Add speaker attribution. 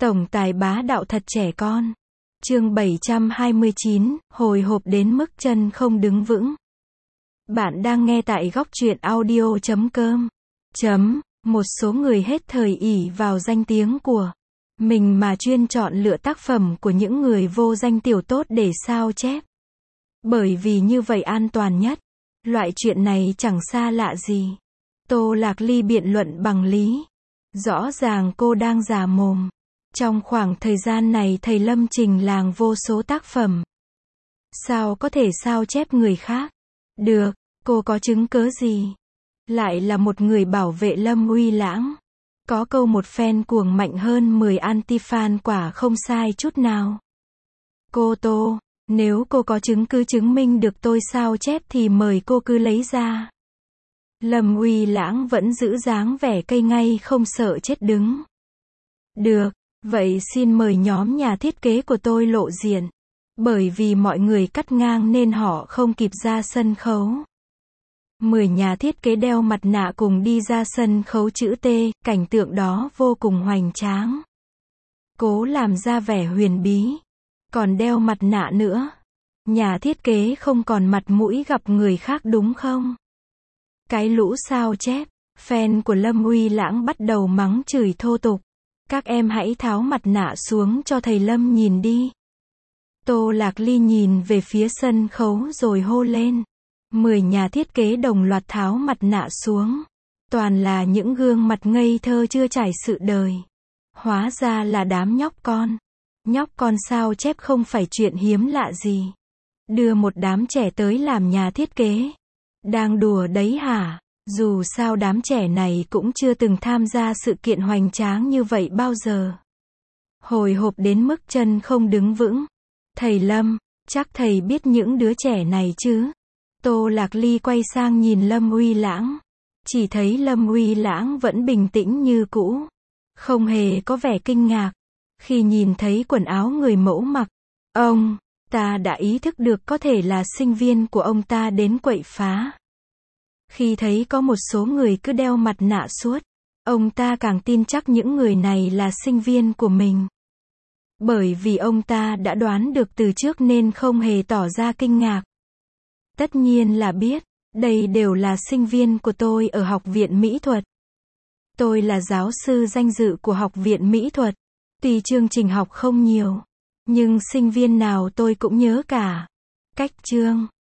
Speaker 1: Tổng tài bá đạo thật trẻ con. Chương 729, hồi hộp đến mức chân không đứng vững. Bạn đang nghe tại góc truyện audio.com. Một số người hết thời ỷ vào danh tiếng của mình mà chuyên chọn lựa tác phẩm của những người vô danh tiểu tốt để sao chép. Bởi vì như vậy an toàn nhất. Loại chuyện này chẳng xa lạ gì. Tô Lạc Ly biện luận bằng lý. Rõ ràng cô đang giả mồm. Trong khoảng thời gian này thầy Lâm trình làng vô số tác phẩm. Sao có thể sao chép người khác? Được, cô có chứng cớ gì? Lại là một người bảo vệ Lâm Uy Lãng. Có câu một fan cuồng mạnh hơn 10 anti-fan quả không sai chút nào. Cô Tô, nếu cô có chứng cứ chứng minh được tôi sao chép thì mời cô cứ lấy ra. Lâm Uy Lãng vẫn giữ dáng vẻ cây ngay không sợ chết đứng. Được, vậy xin mời nhóm nhà thiết kế của tôi lộ diện. Bởi vì mọi người cắt ngang nên họ không kịp ra sân khấu. 10 nhà thiết kế đeo mặt nạ cùng đi ra sân khấu chữ T, cảnh tượng đó vô cùng hoành tráng. Cố làm ra vẻ huyền bí. Còn đeo mặt nạ nữa. Nhà thiết kế không còn mặt mũi gặp người khác đúng không? Cái lũ sao chép, fan của Lâm Uy Lãng bắt đầu mắng chửi thô tục. Các em hãy tháo mặt nạ xuống cho thầy Lâm nhìn đi. Tô Lạc Ly nhìn về phía sân khấu rồi hô lên. 10 nhà thiết kế đồng loạt tháo mặt nạ xuống. Toàn là những gương mặt ngây thơ chưa trải sự đời. Hóa ra là đám nhóc con. Nhóc con sao chép không phải chuyện hiếm lạ gì. Đưa một đám trẻ tới làm nhà thiết kế. Đang đùa đấy hả? Dù sao đám trẻ này cũng chưa từng tham gia sự kiện hoành tráng như vậy bao giờ. Hồi hộp đến mức chân không đứng vững. Thầy Lâm, chắc thầy biết những đứa trẻ này chứ? Tô Lạc Ly quay sang nhìn Lâm Uy Lãng. Chỉ thấy Lâm Uy Lãng vẫn bình tĩnh như cũ. Không hề có vẻ kinh ngạc. Khi nhìn thấy quần áo người mẫu mặc, ông ta đã ý thức được có thể là sinh viên của ông ta đến quậy phá. Khi thấy có một số người cứ đeo mặt nạ suốt, ông ta càng tin chắc những người này là sinh viên của mình. Bởi vì ông ta đã đoán được từ trước nên không hề tỏ ra kinh ngạc. Tất nhiên là biết, đây đều là sinh viên của tôi ở Học viện Mỹ thuật. Tôi là giáo sư danh dự của Học viện Mỹ thuật. Tuy chương trình học không nhiều, nhưng sinh viên nào tôi cũng nhớ cả. Cách chương,